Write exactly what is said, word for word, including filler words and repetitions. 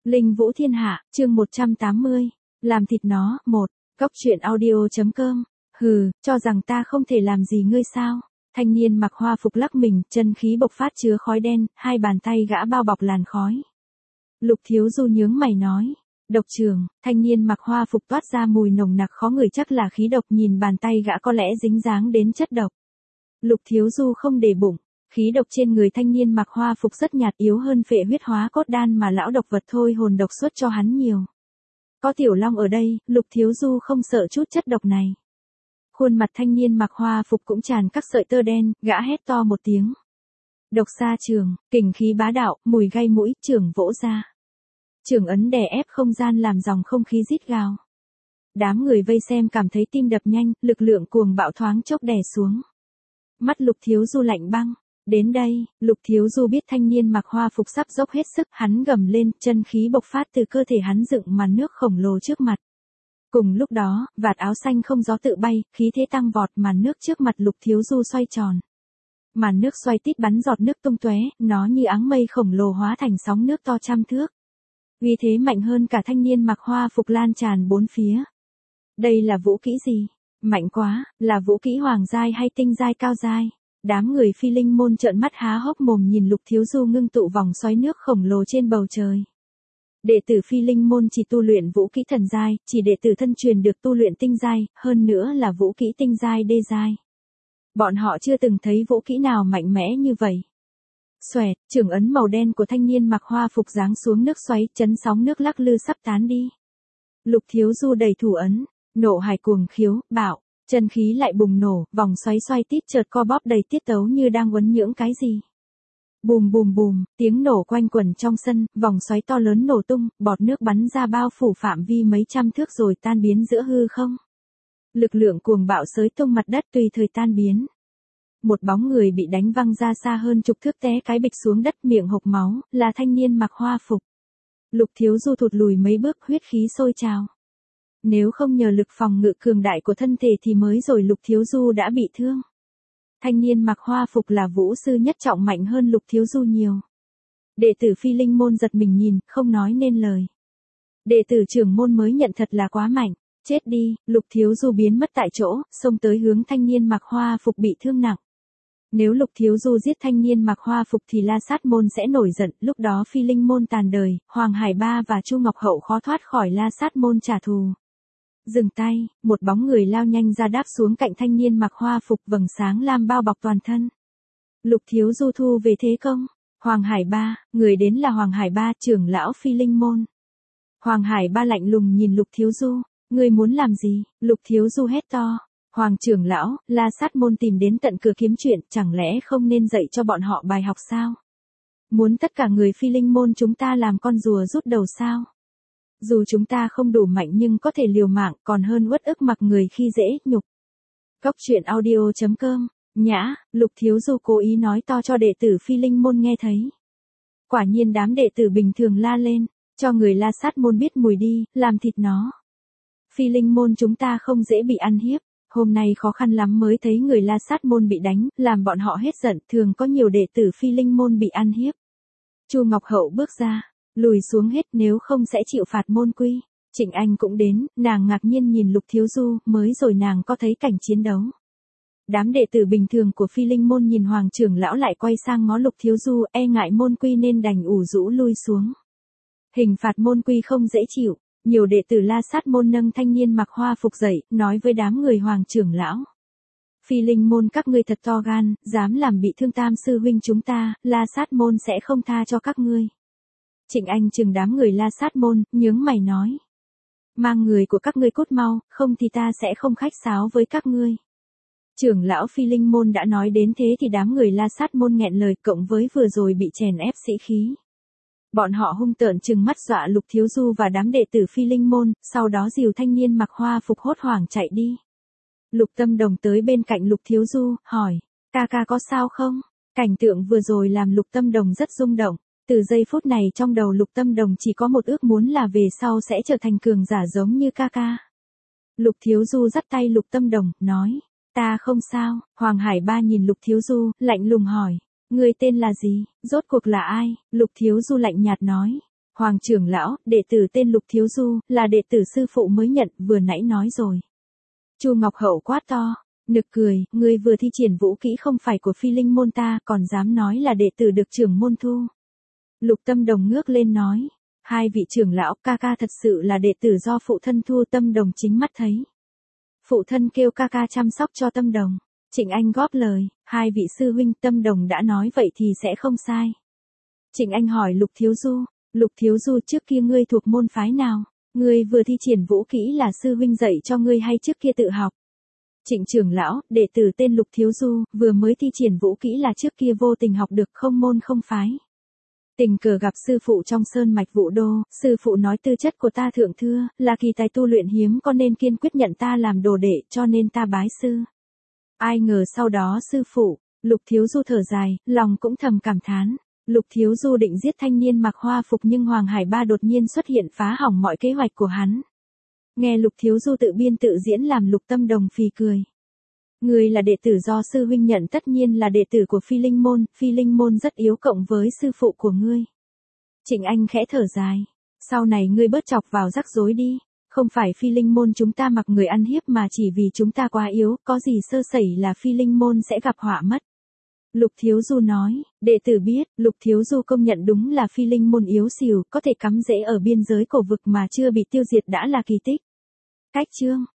Linh Vũ Thiên Hạ, chương một trăm tám mươi. Làm thịt nó, một. Cốc truyện audio.com. Hừ, cho rằng ta không thể làm gì ngươi sao? Thanh niên mặc hoa phục lắc mình, chân khí bộc phát chứa khói đen, hai bàn tay gã bao bọc làn khói. Lục Thiếu Du nhướng mày nói. Độc trường, thanh niên mặc hoa phục toát ra mùi nồng nặc khó ngửi, chắc là khí độc, nhìn bàn tay gã có lẽ dính dáng đến chất độc. Lục Thiếu Du không để bụng. Khí độc trên người thanh niên mặc hoa phục rất nhạt, yếu hơn phệ huyết hóa cốt đan mà lão độc vật thôi hồn độc xuất cho hắn nhiều. Có Tiểu Long ở đây, Lục Thiếu Du không sợ chút chất độc này. Khuôn mặt thanh niên mặc hoa phục cũng tràn các sợi tơ đen, gã hét to một tiếng. Độc xa trường, kình khí bá đạo, mùi gây mũi, trưởng vỗ ra. Trường ấn đè ép không gian làm dòng không khí rít gào. Đám người vây xem cảm thấy tim đập nhanh, lực lượng cuồng bạo thoáng chốc đè xuống. Mắt Lục Thiếu Du lạnh băng. Đến đây, Lục Thiếu Du biết thanh niên mặc hoa phục sắp dốc hết sức, hắn gầm lên, chân khí bộc phát từ cơ thể hắn dựng màn nước khổng lồ trước mặt. Cùng lúc đó, vạt áo xanh không gió tự bay, khí thế tăng vọt, màn nước trước mặt Lục Thiếu Du xoay tròn. Màn nước xoay tít bắn giọt nước tung tóe, nó như áng mây khổng lồ hóa thành sóng nước to trăm thước. Uy thế mạnh hơn cả thanh niên mặc hoa phục lan tràn bốn phía. Đây là vũ kỹ gì? Mạnh quá, là vũ kỹ hoàng giai hay tinh giai cao giai? Đám người Phi Linh môn trợn mắt há hốc mồm nhìn Lục Thiếu Du ngưng tụ vòng xoáy nước khổng lồ trên bầu trời. Đệ tử Phi Linh môn chỉ tu luyện vũ kỹ thần giai, chỉ đệ tử thân truyền được tu luyện tinh giai, hơn nữa là vũ kỹ tinh giai đê giai. Bọn họ chưa từng thấy vũ kỹ nào mạnh mẽ như vậy. Xoẹt, trường ấn màu đen của thanh niên mặc hoa phục giáng xuống nước xoáy, chấn sóng nước lắc lư sắp tán đi. Lục Thiếu Du đẩy thủ ấn, nộ hải cuồng khiếu, bạo. Chân khí lại bùng nổ, vòng xoáy xoay tít chợt co bóp đầy tiết tấu như đang uốn nhưỡng cái gì. Bùm bùm bùm, tiếng nổ quanh quẩn trong sân, vòng xoáy to lớn nổ tung, bọt nước bắn ra bao phủ phạm vi mấy trăm thước rồi tan biến giữa hư không. Lực lượng cuồng bạo xới tung mặt đất tùy thời tan biến. Một bóng người bị đánh văng ra xa hơn chục thước, té cái bịch xuống đất, miệng hộc máu, là thanh niên mặc hoa phục. Lục Thiếu Du thụt lùi mấy bước, huyết khí sôi trào. Nếu không nhờ lực phòng ngự cường đại của thân thể thì mới rồi Lục Thiếu Du đã bị thương. Thanh niên mặc hoa phục là vũ sư nhất trọng, mạnh hơn Lục Thiếu Du nhiều. Đệ tử Phi Linh môn giật mình nhìn, không nói nên lời. Đệ tử trưởng môn mới nhận thật là quá mạnh. Chết đi, Lục Thiếu Du biến mất tại chỗ, xông tới hướng thanh niên mặc hoa phục bị thương nặng. Nếu Lục Thiếu Du giết thanh niên mặc hoa phục thì La Sát môn sẽ nổi giận, lúc đó Phi Linh môn tàn đời, Hoàng Hải Ba và Chu Ngọc Hậu khó thoát khỏi La Sát môn trả thù. Dừng tay, một bóng người lao nhanh ra đáp xuống cạnh thanh niên mặc hoa phục, vầng sáng lam bao bọc toàn thân. Lục Thiếu Du thu về thế công. Hoàng Hải Ba, người đến là Hoàng Hải Ba, trưởng lão Phi Linh môn. Hoàng Hải Ba lạnh lùng nhìn Lục Thiếu Du, ngươi muốn làm gì? Lục Thiếu Du hét to. Hoàng trưởng lão, La Sát môn tìm đến tận cửa kiếm chuyện, chẳng lẽ không nên dạy cho bọn họ bài học sao? Muốn tất cả người Phi Linh môn chúng ta làm con rùa rút đầu sao? Dù chúng ta không đủ mạnh nhưng có thể liều mạng, còn hơn uất ức mặc người khi dễ, nhục. Cốc truyện audio.com. Nhã, Lục Thiếu Du cố ý nói to cho đệ tử Phi Linh môn nghe thấy. Quả nhiên đám đệ tử bình thường la lên, cho người La Sát môn biết mùi đi, làm thịt nó. Phi Linh môn chúng ta không dễ bị ăn hiếp, hôm nay khó khăn lắm mới thấy người La Sát môn bị đánh, làm bọn họ hết giận, thường có nhiều đệ tử Phi Linh môn bị ăn hiếp. Chu Ngọc Hậu bước ra. Lùi xuống hết, nếu không sẽ chịu phạt môn quy. Trịnh Anh cũng đến, nàng ngạc nhiên nhìn Lục Thiếu Du, mới rồi nàng có thấy cảnh chiến đấu. Đám đệ tử bình thường của Phi Linh môn nhìn Hoàng trưởng lão lại quay sang ngó Lục Thiếu Du, e ngại môn quy nên đành ủ rũ lui xuống. Hình phạt môn quy không dễ chịu, nhiều đệ tử La Sát môn nâng thanh niên mặc hoa phục dậy, nói với đám người Hoàng trưởng lão. Phi Linh môn các ngươi thật to gan, dám làm bị thương Tam sư huynh chúng ta, La Sát môn sẽ không tha cho các ngươi. Trịnh Anh chừng đám người La Sát môn, nhướng mày nói. Mang người của các ngươi cút mau, không thì ta sẽ không khách sáo với các ngươi. Trưởng lão Phi Linh môn đã nói đến thế thì đám người La Sát môn nghẹn lời, cộng với vừa rồi bị chèn ép sĩ khí. Bọn họ hung tợn trừng mắt dọa Lục Thiếu Du và đám đệ tử Phi Linh môn, sau đó dìu thanh niên mặc hoa phục hốt hoảng chạy đi. Lục Tâm Đồng tới bên cạnh Lục Thiếu Du, hỏi, ca ca có sao không? Cảnh tượng vừa rồi làm Lục Tâm Đồng rất rung động. Từ giây phút này trong đầu Lục Tâm Đồng chỉ có một ước muốn là về sau sẽ trở thành cường giả giống như ca ca. Lục Thiếu Du dắt tay Lục Tâm Đồng, nói, ta không sao. Hoàng Hải Ba nhìn Lục Thiếu Du, lạnh lùng hỏi, ngươi tên là gì, rốt cuộc là ai? Lục Thiếu Du lạnh nhạt nói, Hoàng trưởng lão, đệ tử tên Lục Thiếu Du, là đệ tử sư phụ mới nhận, vừa nãy nói rồi. Chu Ngọc Hậu quát to, nực cười, ngươi vừa thi triển vũ kỹ không phải của Phi Linh môn ta, còn dám nói là đệ tử được trưởng môn thu. Lục Tâm Đồng ngước lên nói, hai vị trưởng lão, ca ca thật sự là đệ tử do phụ thân thu. Tâm Đồng chính mắt thấy. Phụ thân kêu ca ca chăm sóc cho Tâm Đồng. Trịnh Anh góp lời, hai vị sư huynh. Tâm Đồng đã nói vậy thì sẽ không sai. Trịnh Anh hỏi Lục Thiếu Du, Lục Thiếu Du trước kia ngươi thuộc môn phái nào? Ngươi vừa thi triển vũ kỹ là sư huynh dạy cho ngươi hay trước kia tự học? Trịnh trưởng lão, đệ tử tên Lục Thiếu Du, vừa mới thi triển vũ kỹ là trước kia vô tình học được, không môn không phái. Tình cờ gặp sư phụ trong sơn mạch Vũ Đô, sư phụ nói tư chất của ta thượng thưa, là kỳ tài tu luyện hiếm có nên kiên quyết nhận ta làm đồ đệ, cho nên ta bái sư. Ai ngờ sau đó sư phụ, Lục Thiếu Du thở dài, lòng cũng thầm cảm thán. Lục Thiếu Du định giết thanh niên mặc hoa phục nhưng Hoàng Hải Ba đột nhiên xuất hiện phá hỏng mọi kế hoạch của hắn. Nghe Lục Thiếu Du tự biên tự diễn làm Lục Tâm Đồng phì cười. Ngươi là đệ tử do sư huynh nhận, tất nhiên là đệ tử của Phi Linh môn, Phi Linh môn rất yếu cộng với sư phụ của ngươi. Trịnh Anh khẽ thở dài, sau này ngươi bớt chọc vào rắc rối đi, không phải Phi Linh môn chúng ta mặc người ăn hiếp mà chỉ vì chúng ta quá yếu, có gì sơ sẩy là Phi Linh môn sẽ gặp họa mất. Lục Thiếu Du nói, đệ tử biết. Lục Thiếu Du công nhận đúng là Phi Linh môn yếu xìu, có thể cắm rễ ở biên giới cổ vực mà chưa bị tiêu diệt đã là kỳ tích. Cách chương